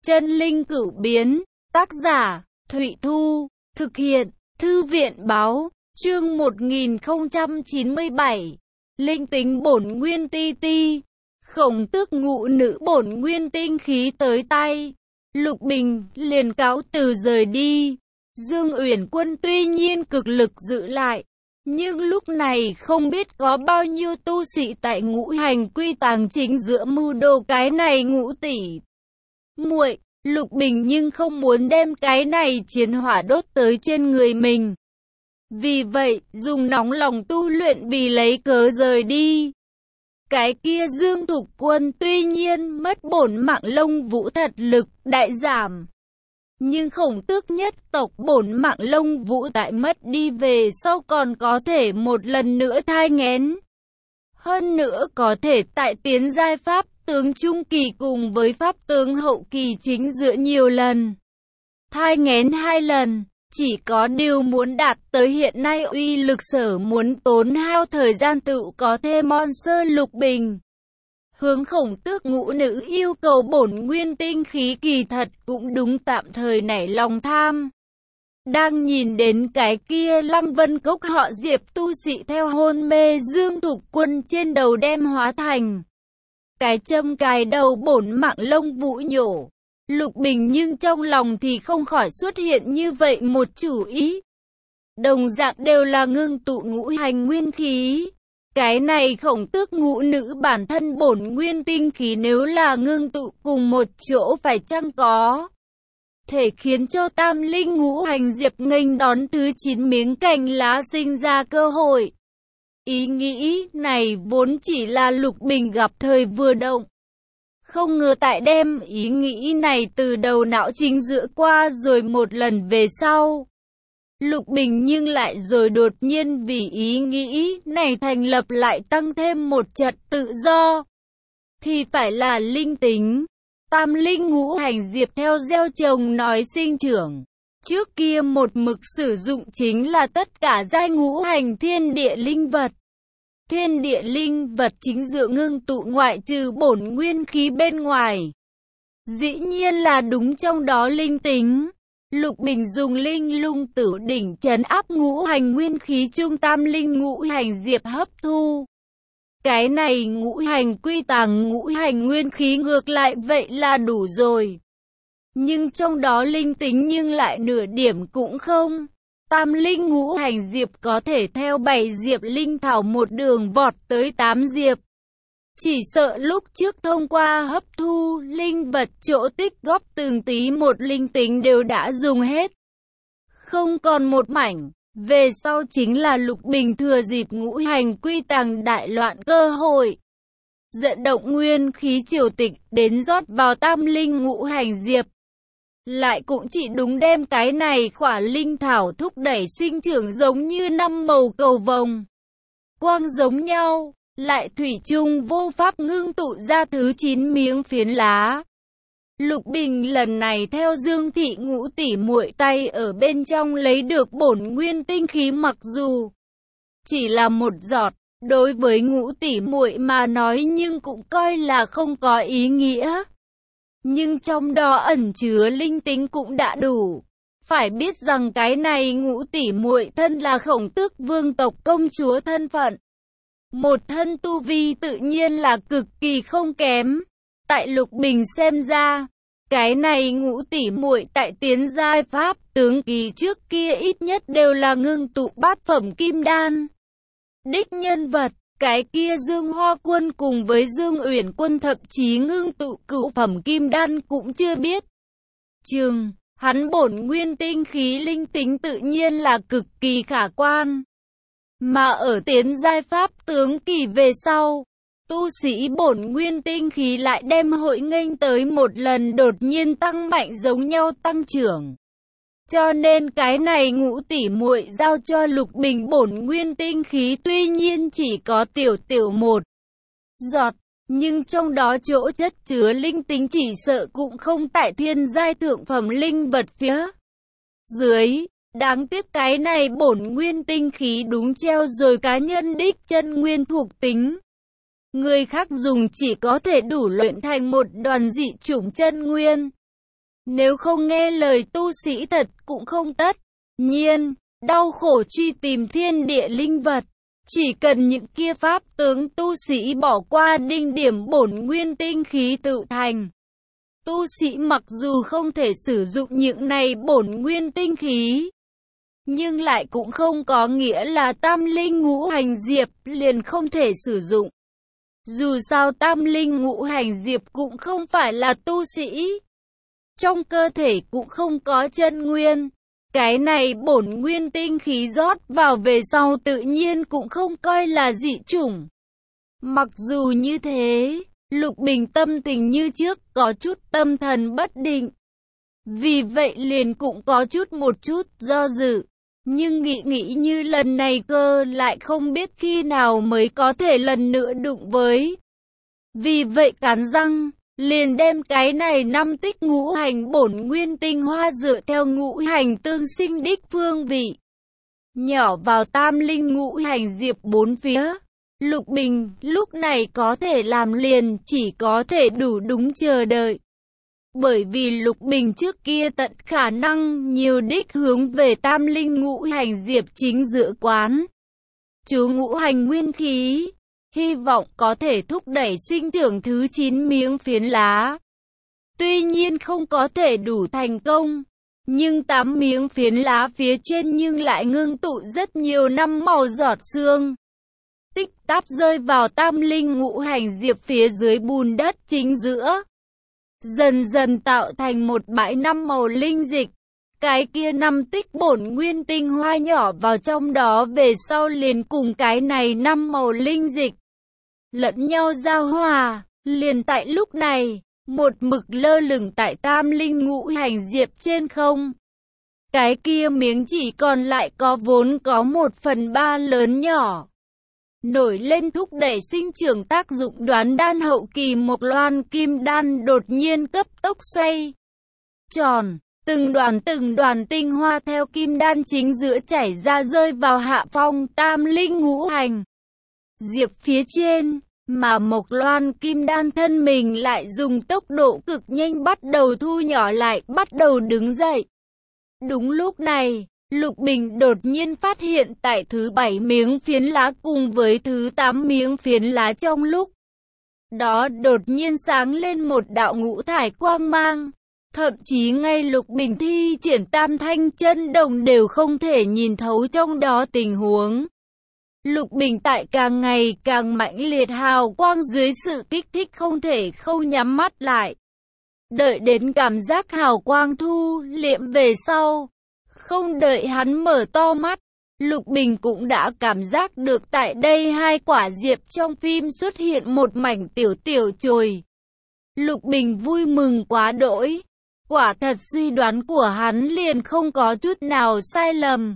Chân linh cửu biến, tác giả, Thụy Thu, thực hiện, Thư viện báo, chương 1097, linh tính bổn nguyên ti ti, Khổng Tước ngũ nữ bổn nguyên tinh khí tới tay, Lục Bình liền cáo từ rời đi. Dương Uyển Quân tuy nhiên cực lực giữ lại, nhưng lúc này không biết có bao nhiêu tu sĩ tại Ngũ Hành Quy Tàng chính giữa mưu đồ cái này Ngũ tỷ muội. Lục Bình nhưng không muốn đem cái này chiến hỏa đốt tới trên người mình. Vì vậy, dùng nóng lòng tu luyện vì lấy cớ rời đi. Cái kia Dương Thục Quân tuy nhiên mất bổn mạng Lông Vũ thật lực đại giảm. Nhưng Khổng Tước nhất tộc bổn mạng Lông Vũ tại mất đi về sau còn có thể một lần nữa thai nghén. Hơn nữa có thể tại tiến giai pháp tướng trung kỳ cùng với pháp tướng hậu kỳ chính giữa nhiều lần. Thai nghén 2 lần, chỉ có điều muốn đạt tới hiện nay uy lực sở muốn tốn hao thời gian tự có thêm Monster. Lục Bình hướng Khổng Tước ngũ nữ yêu cầu bổn nguyên tinh khí kỳ thật cũng đúng tạm thời nảy lòng tham. Đang nhìn đến cái kia Lăng Vân Cốc họ Diệp tu sĩ theo hôn mê Dương Thục Quân trên đầu đem hóa thành cái châm cài đầu bổn mạng Lông Vũ nhổ. Lục Bình nhưng trong lòng thì không khỏi xuất hiện như vậy một chủ ý. Đồng dạng đều là ngưng tụ ngũ hành nguyên khí. Cái này Khổng Tước ngũ nữ bản thân bổn nguyên tinh khí nếu là ngưng tụ cùng một chỗ phải chăng có thể khiến cho tam linh ngũ hành diệp nghênh đón thứ 9 miếng cành lá sinh ra cơ hội. Ý nghĩ này vốn chỉ là Lục Bình gặp thời vừa động. Không ngờ tại đem ý nghĩ này từ đầu não chính giữa qua rồi một lần về sau. Lục Bình nhưng lại rồi đột nhiên vì ý nghĩ này thành lập lại tăng thêm một trật tự do. Thì phải là linh tính. Tam linh ngũ hành diệp theo gieo trồng nói sinh trưởng. Trước kia một mực sử dụng chính là tất cả giai ngũ hành thiên địa linh vật. Thiên địa linh vật chính giữa ngưng tụ ngoại trừ bổn nguyên khí bên ngoài. Dĩ nhiên là đúng trong đó linh tính. Lục Bình dùng linh lung tử đỉnh trấn áp ngũ hành nguyên khí trung tam linh ngũ hành diệp hấp thu. Cái này ngũ hành quy tàng ngũ hành nguyên khí ngược lại vậy là đủ rồi. Nhưng trong đó linh tính nhưng lại nửa điểm cũng không. Tam linh ngũ hành diệp có thể theo 7 diệp linh thảo một đường vọt tới 8 diệp. Chỉ sợ lúc trước thông qua hấp thu linh vật chỗ tích góp từng tí một linh tính đều đã dùng hết. Không còn một mảnh. Về sau chính là Lục Bình thừa dịp ngũ hành quy tàng đại loạn cơ hội. Dẫn động nguyên khí triều tịch đến rót vào tam linh ngũ hành diệp. Lại cũng chỉ đúng đem cái này khỏa linh thảo thúc đẩy sinh trưởng giống như 5 màu cầu vồng. Quang giống nhau, lại thủy chung vô pháp ngưng tụ ra thứ 9 miếng phiến lá. Lục Bình lần này theo Dương thị ngũ tỷ muội tay ở bên trong lấy được bổn nguyên tinh khí mặc dù chỉ là một giọt, đối với ngũ tỷ muội mà nói nhưng cũng coi là không có ý nghĩa. Nhưng trong đó ẩn chứa linh tính cũng đã đủ. Phải biết rằng cái này ngũ tỷ muội thân là Khổng Tước vương tộc công chúa thân phận. Một thân tu vi tự nhiên là cực kỳ không kém. Tại Lục Bình xem ra, cái này ngũ tỷ muội tại tiến giai pháp tướng kỳ trước kia ít nhất đều là ngưng tụ bát phẩm kim đan. Đích nhân vật, cái kia Dương Hoa Quân cùng với Dương Uyển Quân thậm chí ngưng tụ cửu phẩm kim đan cũng chưa biết. Hắn bổn nguyên tinh khí linh tính tự nhiên là cực kỳ khả quan. Mà ở tiến giai pháp tướng kỳ về sau, tu sĩ bổn nguyên tinh khí lại đem hội nghênh tới một lần đột nhiên tăng mạnh giống nhau tăng trưởng. Cho nên cái này ngũ tỷ muội giao cho Lục Bình bổn nguyên tinh khí tuy nhiên chỉ có tiểu một giọt, nhưng trong đó chỗ chất chứa linh tính chỉ sợ cũng không tại thiên giai thượng phẩm linh vật phía dưới. Đáng tiếc cái này bổn nguyên tinh khí đúng treo rồi cá nhân đích chân nguyên thuộc tính. Người khác dùng chỉ có thể đủ luyện thành một đoàn dị chủng chân nguyên. Nếu không nghe lời tu sĩ thật cũng không tất nhiên đau khổ truy tìm thiên địa linh vật. Chỉ cần những kia pháp tướng tu sĩ bỏ qua đinh điểm bổn nguyên tinh khí tự thành. Tu sĩ mặc dù không thể sử dụng những này bổn nguyên tinh khí, nhưng lại cũng không có nghĩa là tam linh ngũ hành diệp liền không thể sử dụng. Dù sao tam linh ngũ hành diệp cũng không phải là tu sĩ. Trong cơ thể cũng không có chân nguyên. Cái này bổn nguyên tinh khí rót vào về sau tự nhiên cũng không coi là dị chủng. Mặc dù như thế, Lục Bình tâm tình như trước có chút tâm thần bất định. Vì vậy liền cũng có một chút do dự. Nhưng nghĩ như lần này cơ lại không biết khi nào mới có thể lần nữa đụng với. Vì vậy cắn răng, liền đem cái này 5 tích ngũ hành bổn nguyên tinh hoa dựa theo ngũ hành tương sinh đích phương vị. Nhỏ vào tam linh ngũ hành diệp bốn phía. Lục Bình lúc này có thể làm liền chỉ có thể đủ đúng chờ đợi. Bởi vì Lục Bình trước kia tận khả năng nhiều đích hướng về tam linh ngũ hành diệp chính giữa quán. Chú ngũ hành nguyên khí, hy vọng có thể thúc đẩy sinh trưởng thứ 9 miếng phiến lá. Tuy nhiên không có thể đủ thành công, nhưng 8 miếng phiến lá phía trên nhưng lại ngưng tụ rất nhiều năm màu giọt sương. Tích táp rơi vào tam linh ngũ hành diệp phía dưới bùn đất chính giữa. Dần dần tạo thành một bãi 5 màu linh dịch. Cái kia 5 tích bổn nguyên tinh hoa nhỏ vào trong đó về sau liền cùng cái này 5 màu linh dịch lẫn nhau giao hòa. Liền tại lúc này, một mực lơ lửng tại tam linh ngũ hành diệp trên không. Cái kia miếng chỉ còn lại có vốn có 1/3 lớn nhỏ. Nổi lên thúc đẩy sinh trưởng tác dụng đoán đan hậu kỳ một loan kim đan đột nhiên cấp tốc xoay tròn, từng đoàn tinh hoa theo kim đan chính giữa chảy ra rơi vào hạ phong tam linh ngũ hành diệp phía trên, mà Mộc Loan kim đan thân mình lại dùng tốc độ cực nhanh bắt đầu thu nhỏ lại, bắt đầu đứng dậy. Đúng lúc này, Lục Bình đột nhiên phát hiện tại thứ 7 miếng phiến lá cùng với thứ 8 miếng phiến lá trong lúc đó đột nhiên sáng lên một đạo ngũ thải quang mang. Thậm chí ngay Lục Bình thi triển tam thanh chân đồng đều không thể nhìn thấu trong đó tình huống. Lục Bình tại càng ngày càng mãnh liệt hào quang dưới sự kích thích không thể không nhắm mắt lại. Đợi đến cảm giác hào quang thu liệm về sau, không đợi hắn mở to mắt, Lục Bình cũng đã cảm giác được tại đây hai quả diệp trong phim xuất hiện một mảnh tiểu chồi. Lục Bình vui mừng quá đỗi. Quả thật suy đoán của hắn liền không có chút nào sai lầm.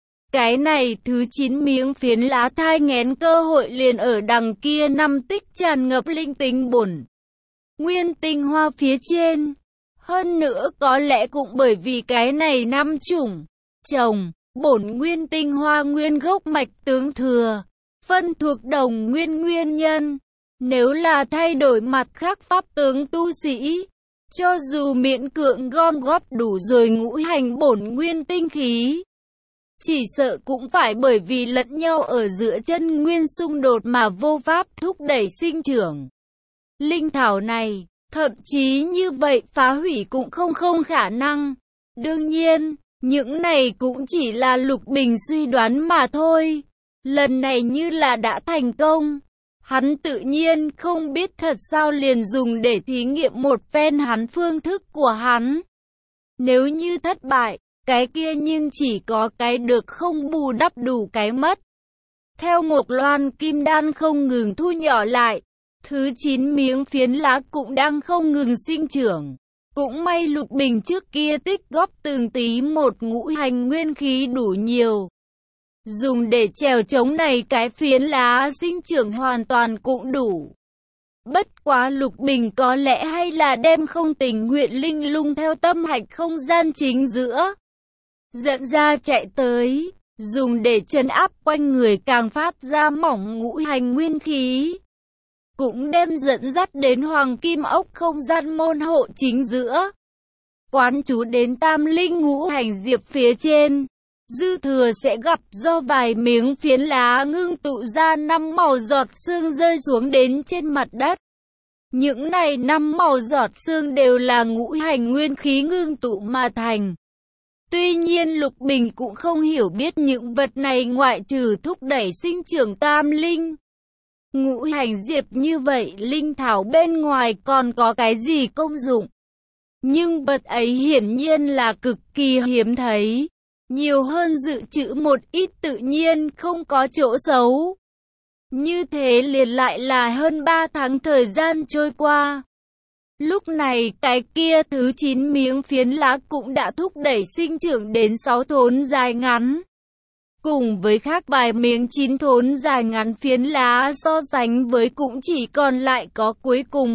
Cái này thứ 9 miếng phiến lá thai nghén cơ hội liền ở đằng kia 5 tích tràn ngập linh tính bổn nguyên tinh hoa phía trên. Hơn nữa có lẽ cũng bởi vì cái này 5 chủng trồng bổn nguyên tinh hoa nguyên gốc mạch tướng thừa, phân thuộc đồng nguyên nhân. Nếu là thay đổi mặt khác pháp tướng tu sĩ, cho dù miễn cưỡng gom góp đủ rồi ngũ hành bổn nguyên tinh khí, chỉ sợ cũng phải bởi vì lẫn nhau ở giữa chân nguyên xung đột mà vô pháp thúc đẩy sinh trưởng. Linh thảo này, thậm chí như vậy phá hủy cũng không khả năng. Đương nhiên, những này cũng chỉ là Lục Bình suy đoán mà thôi. Lần này như là đã thành công. Hắn tự nhiên không biết thật sao liền dùng để thí nghiệm một phen hắn phương thức của hắn. Nếu như thất bại, cái kia nhưng chỉ có cái được không bù đắp đủ cái mất. Theo Mộc Loan kim đan không ngừng thu nhỏ lại, thứ 9 miếng phiến lá cũng đang không ngừng sinh trưởng. Cũng may Lục Bình trước kia tích góp từng tí một ngũ hành nguyên khí đủ nhiều. Dùng để chèo chống này cái phiến lá sinh trưởng hoàn toàn cũng đủ. Bất quá Lục Bình có lẽ hay là đem không tình nguyện linh lung theo tâm hạch không gian chính giữa dẫn ra chạy tới, dùng để trấn áp quanh người càng phát ra mỏng ngũ hành nguyên khí. Cũng đem dẫn dắt đến hoàng kim ốc không gian môn hộ chính giữa. quán chú đến tam linh ngũ hành diệp phía trên. Dư thừa sẽ gặp do vài miếng phiến lá ngưng tụ ra 5 màu giọt sương rơi xuống đến trên mặt đất. Những này 5 màu giọt sương đều là ngũ hành nguyên khí ngưng tụ mà thành. Tuy nhiên Lục Bình cũng không hiểu biết những vật này ngoại trừ thúc đẩy sinh trưởng tam linh ngũ hành diệp như vậy, linh thảo bên ngoài còn có cái gì công dụng. Nhưng vật ấy hiển nhiên là cực kỳ hiếm thấy, nhiều hơn dự trữ một ít tự nhiên không có chỗ xấu. Như thế liền lại là hơn 3 tháng thời gian trôi qua. Lúc này cái kia thứ 9 miếng phiến lá cũng đã thúc đẩy sinh trưởng đến 6 thốn dài ngắn. Cùng với khác vài miếng 9 thốn dài ngắn phiến lá so sánh với cũng chỉ còn lại có cuối cùng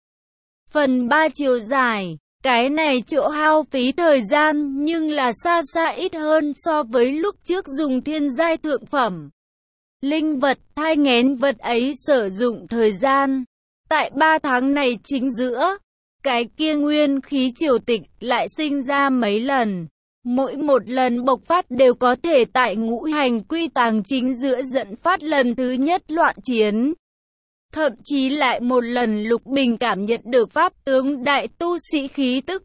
1/3 chiều dài. Cái này chỗ hao phí thời gian nhưng là xa xa ít hơn so với lúc trước dùng thiên giai thượng phẩm linh vật thai nghén vật ấy sử dụng thời gian. Tại 3 tháng này chính giữa, cái kia nguyên khí triều tịch lại sinh ra mấy lần. Mỗi một lần bộc phát đều có thể tại ngũ hành quy tàng chính giữa dẫn phát lần thứ nhất loạn chiến. Thậm chí lại một lần Lục Bình cảm nhận được pháp tướng đại tu sĩ khí tức.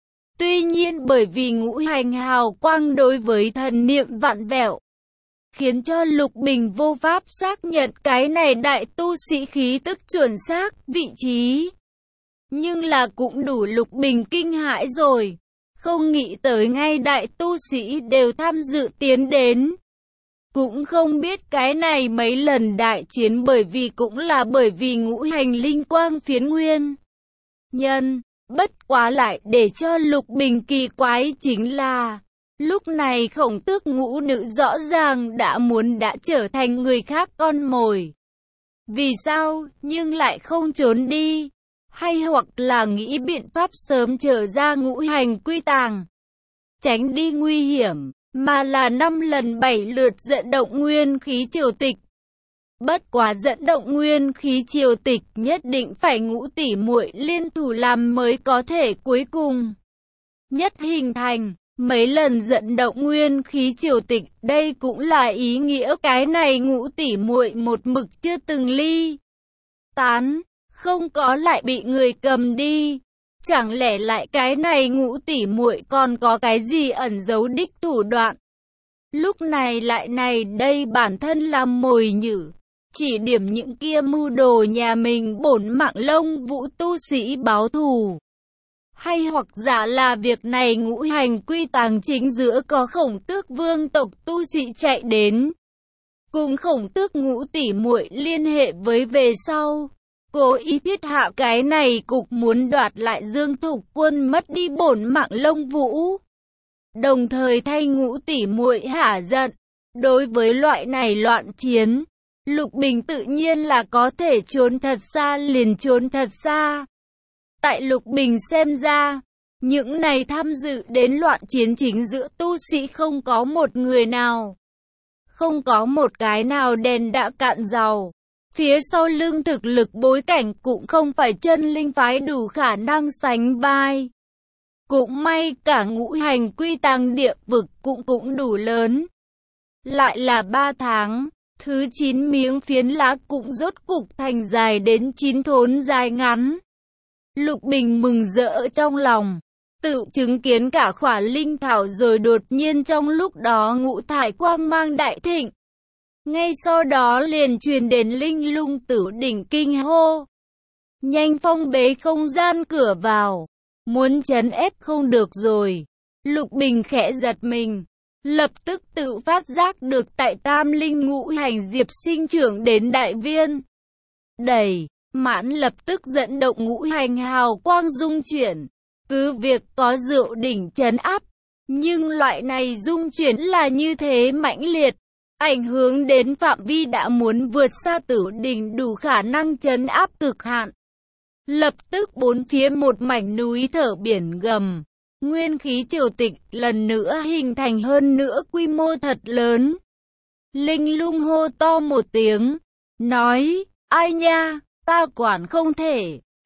Tuy nhiên bởi vì ngũ hành hào quang đối với thần niệm vặn vẹo, khiến cho Lục Bình vô pháp xác nhận cái này đại tu sĩ khí tức chuẩn xác, vị trí. Nhưng là cũng đủ Lục Bình kinh hãi rồi. Không nghĩ tới ngay đại tu sĩ đều tham dự tiến đến. Cũng không biết cái này mấy lần đại chiến cũng là bởi vì ngũ hành linh quang phiến nguyên nhân. Bất quá lại để cho Lục Bình kỳ quái chính là, lúc này Khổng Tước ngũ nữ rõ ràng đã trở thành người khác con mồi. Vì sao, nhưng lại không trốn đi? Hay hoặc là nghĩ biện pháp sớm trở ra ngũ hành quy tàng, tránh đi nguy hiểm, mà là 5 lần 7 lượt dẫn động nguyên khí triều tịch. Bất quá dẫn động nguyên khí triều tịch nhất định phải ngũ tỷ muội liên thủ làm mới có thể cuối cùng nhất hình thành. Mấy lần dẫn động nguyên khí triều tịch, đây cũng là ý nghĩa cái này ngũ tỷ muội một mực chưa từng ly tán, không có lại bị người cầm đi. Chẳng lẽ lại cái này ngũ tỷ muội còn có cái gì ẩn giấu đích thủ đoạn? Lúc này lại này đây bản thân làm mồi nhử, chỉ điểm những kia mưu đồ nhà mình bổn mạng lông vũ tu sĩ báo thù. Hay hoặc giả là việc này ngũ hành quy tàng chính giữa có Khổng Tước vương tộc tu sĩ chạy đến, cùng Khổng Tước ngũ tỷ muội liên hệ với về sau, cố ý thiết hạ cái này cục muốn đoạt lại Dương Thục Quân mất đi bổn mạng lông vũ, đồng thời thay ngũ tỷ muội hả giận. Đối với loại này loạn chiến, Lục Bình tự nhiên là có thể trốn thật xa liền trốn thật xa. Tại Lục Bình xem ra, những này tham dự đến loạn chiến chính giữa tu sĩ không có một người nào, không có một cái nào đèn đã cạn dầu. Phía sau lưng thực lực bối cảnh cũng không phải chân linh phái đủ khả năng sánh vai. Cũng may cả ngũ hành quy tàng địa vực cũng đủ lớn. Lại là 3 tháng, thứ 9 miếng phiến lá cũng rốt cục thành dài đến 9 thốn dài ngắn. Lục Bình mừng rỡ trong lòng, tự chứng kiến cả khỏa linh thảo rồi đột nhiên trong lúc đó ngũ thải quang mang đại thịnh. Ngay sau đó liền truyền đến Linh Lung Tử đỉnh kinh hô. Nhanh phong bế không gian cửa vào, muốn trấn ép không được rồi. Lục Bình khẽ giật mình, lập tức tự phát giác được tại tam linh ngũ hành diệp sinh trưởng đến đại viên. Đẩy, mãn lập tức dẫn động ngũ hành hào quang dung chuyển. Cứ việc có rượu đỉnh trấn áp, nhưng loại này dung chuyển là như thế mãnh liệt, ảnh hưởng đến phạm vi đã muốn vượt xa Tử đỉnh đủ khả năng trấn áp cực hạn. Lập tức bốn phía một mảnh núi thở biển gầm, nguyên khí triều tịch lần nữa hình thành hơn nữa quy mô thật lớn. Linh Lung hô to một tiếng, nói, ai nha, ta quản không thể.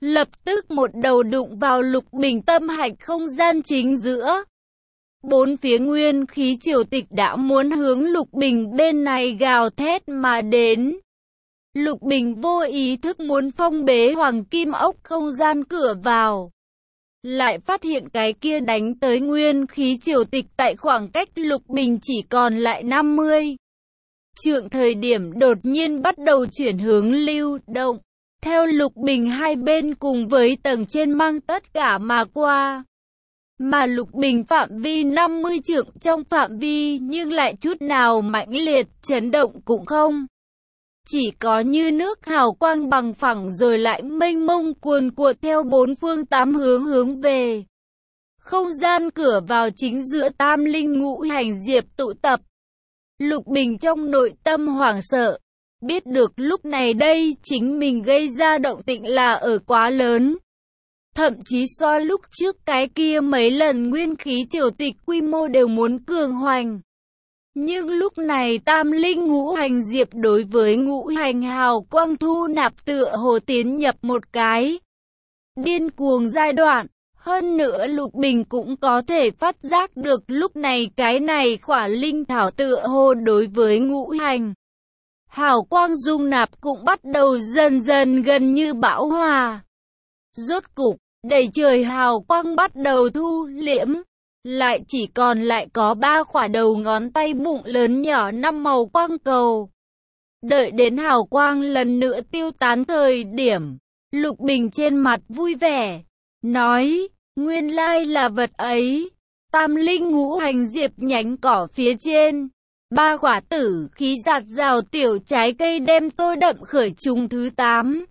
Lập tức một đầu đụng vào Lục Bình tâm hạch không gian chính giữa. Bốn phía nguyên khí triều tịch đã muốn hướng Lục Bình bên này gào thét mà đến. Lục Bình vô ý thức muốn phong bế hoàng kim ốc không gian cửa vào. Lại phát hiện cái kia đánh tới nguyên khí triều tịch tại khoảng cách Lục Bình chỉ còn lại 50 trượng thời điểm đột nhiên bắt đầu chuyển hướng lưu động. Theo Lục Bình hai bên cùng với tầng trên mang tất cả mà qua. Mà Lục Bình phạm vi 50 trượng trong phạm vi nhưng lại chút nào mãnh liệt chấn động cũng không. Chỉ có như nước hào quang bằng phẳng rồi lại mênh mông cuồn cuộn theo bốn phương tám hướng về. Không gian cửa vào chính giữa tam linh ngũ hành diệp tụ tập. Lục Bình trong nội tâm hoảng sợ. Biết được lúc này đây chính mình gây ra động tĩnh là ở quá lớn. Thậm chí so lúc trước cái kia mấy lần nguyên khí triều tịch quy mô đều muốn cường hoành. Nhưng lúc này tam linh ngũ hành diệp đối với ngũ hành hào quang thu nạp tựa hồ tiến nhập một cái điên cuồng giai đoạn. Hơn nữa Lục Bình cũng có thể phát giác được lúc này cái này khỏa linh thảo tựa hồ đối với ngũ hành hào quang dung nạp cũng bắt đầu dần dần gần như bão hòa. Rốt cục, đầy trời hào quang bắt đầu thu liễm. Lại chỉ còn lại có 3 khỏa đầu ngón tay bụng lớn nhỏ 5 màu quang cầu. Đợi đến hào quang lần nữa tiêu tán thời điểm, Lục Bình trên mặt vui vẻ, nói, nguyên lai là vật ấy. Tam linh ngũ hành diệp nhánh cỏ phía trên. 3 quả tử khí giạt rào tiểu trái cây đem tô đậm khởi trùng thứ 8.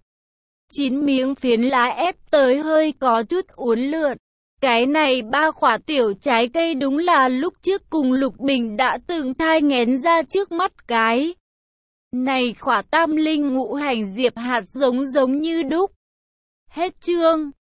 9 miếng phiến lá ép tới hơi có chút uốn lượn. Cái này 3 quả tiểu trái cây đúng là lúc trước cùng Lục Bình đã từng thai nghén ra trước mắt cái. Này quả tam linh ngũ hành diệp hạt giống như đúc. Hết chương.